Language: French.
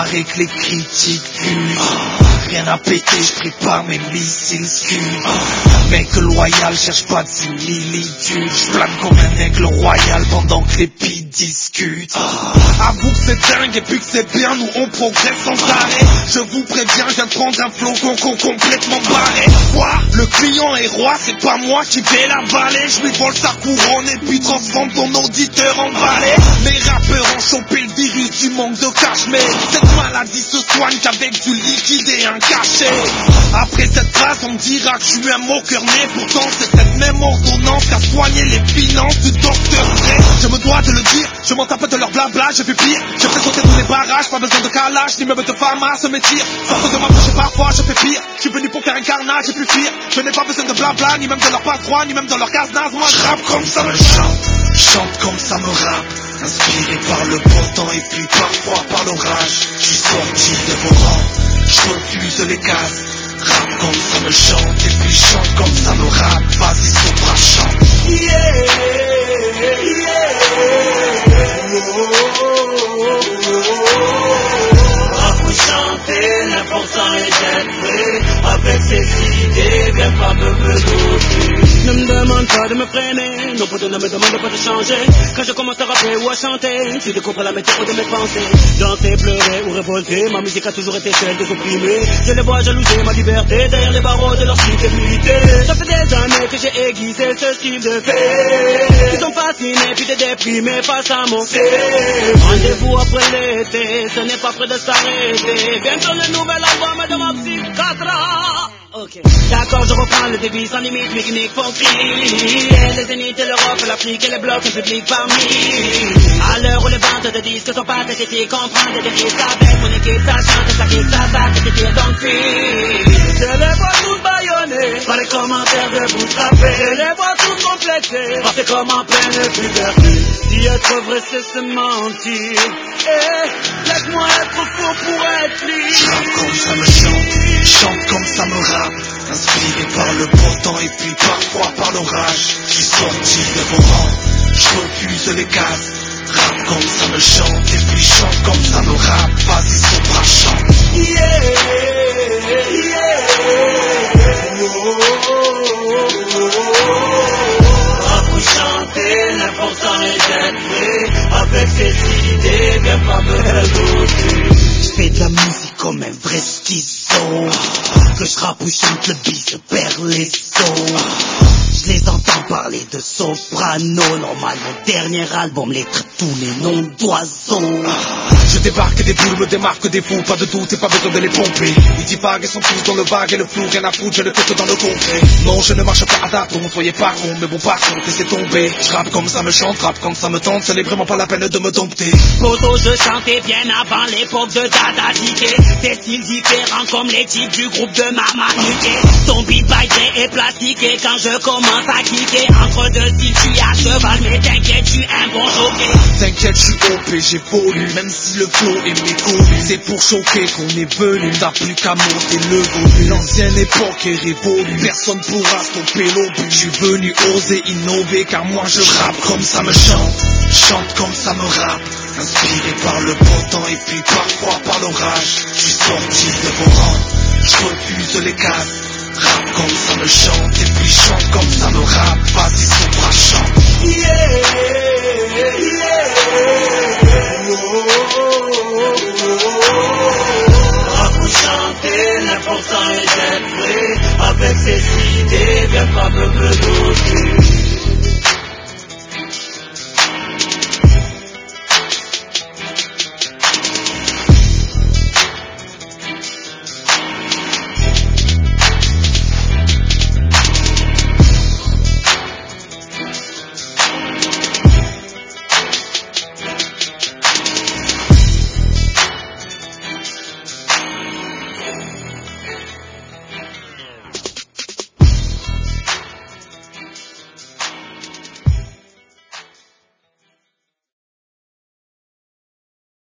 paraît que les critiques fusent. Rien à péter, je prépare mes missiles scud. Mec loyal, cherche pas de similitude. Je plane comme un aigle royal pendant que les pieds discutent. Avoue que c'est dingue et puis que c'est bien, nous on progresse sans arrêt. Je vous préviens, je viens de prendre un flocon complètement barré. Quoi? Le client est roi, c'est pas moi qui vais l'avaler. Je lui vole sa couronne et puis transforme ton auditeur en balai. Les rappeurs ont chopé le virus du manque de cash, mais cette maladie se soigne qu'avec du liquide et un cachet. Après cette phrase, on me dira que je suis un moqueur né. Pourtant c'est cette même ordonnance qui a soigné les finances du docteur Dre. Je me dois de le dire, je m'en tape de leur blabla, j'ai fait pire. J'ai fait sauter tous les barrages, pas besoin de calage, ni même de pharma, se m'étire. Force de m'approcher parfois, je fais pire. Je suis venu pour faire un carnage et puis fuir. Je n'ai pas besoin de blabla, ni même de leur passe-droit, ni même de leur casse-naze. Moi je rappe comme ça me chante comme ça me rappe. Inspiré par le beau temps et puis parfois par l'orage. Je suis sorti de vos rangs, je refuse les cases. Rappe comme ça me chante et puis chante comme ça me rappe. Vas-y Sopra chante. Yeah, yeah. Rappe ou chanter, l'important est d'être vrai. Avec ses idées, viens pas me menacer. Ne me demande pas de me freiner, non poteau ne me demande pas de changer. Quand je commence à rapper ou à chanter, tu découvres la météo de mes pensées. Danser, pleurer ou révolter, ma musique a toujours été celle des opprimés. Je les vois jalouser ma liberté derrière les barreaux de leur fidélité. Ça fait des années que j'ai aiguisé ce style de fait. Ils sont fascinés puis t'es déprimé face à mon fait. Rendez-vous après l'été, ce n'est pas près de s'arrêter. Bientôt le nouvel album de ma psychiatre. Ok. D'accord, je reprends le débit sans limite, mes gimmicks font crier. Les zéniths et l'Europe, l'Afrique et les blocs, un public parmi. À l'heure où les ventes de disques sont pathétiques, comprendre des risques avec mon équipe, ça chante, ça kick, ça c'est tir donc puis. Je les vois tous baïonnés, par les commentaires de bootstrapés. Je les vois tous complexés, parce que comme en pleine puberté. Si être vrai c'est se mentir, laisse-moi être faux pour être libre. Chante comme ça me chante comme ça me rappe. Inspiré par le beau temps et puis parfois par l'orage. Je suis sorti de vos rangs, je refuse les cases. Rappe comme ça me chante et puis chante comme ça me rappe. Vas-y Sopra chante. Yeah, yeah. Rappe ou chanter, l'important est d'être vrai. Avec ses idées, viens pas me redoubler. Je fais de la musique comme un vrai schizo. Que je rappe ou chante, le beat, je perds les sons. Je les entends parler de soprano. Normal, mon dernier album les traite tous les noms d'oiseaux. Je débarque des boules, me démarque des fous. Pas de doute et pas besoin de les pomper. Ils divaguent et sont tous dans le vague et le flou. Rien à foutre, je le fais que dans le concret. Non, je ne marche pas à tâtons, soyez pas con. Mais bon, par contre, laissez tomber. Je rappe comme ça me chante, rappe quand ça me tente. Ce n'est vraiment pas la peine de me dompter. Poto, je chantais bien avant l'époque de Dada Diké. Des styles différents comme les types du groupe de Mama Nuké. Ton beat by et plastiqué quand je commence à kicker. Entre deux styles, tu es à cheval, mais t'inquiète, tu es un bon jockey. T'inquiète, je suis OP, j'évolue. Même si le flow est méconnu, c'est pour choquer qu'on est venu. T'as plus qu'à monter le volume. L'ancienne époque est révolue, personne pourra stopper l'obus. Je suis venu oser innover car moi je rappe comme ça me chante comme ça me rappe. Inspiré par le beau temps et puis parfois par l'orage. Je suis sorti de vos rangs, je refuse les cases. Rappe comme ça me chante et puis chante comme ça me rappe. Vas-y Sopra chante. Yeah, yeah.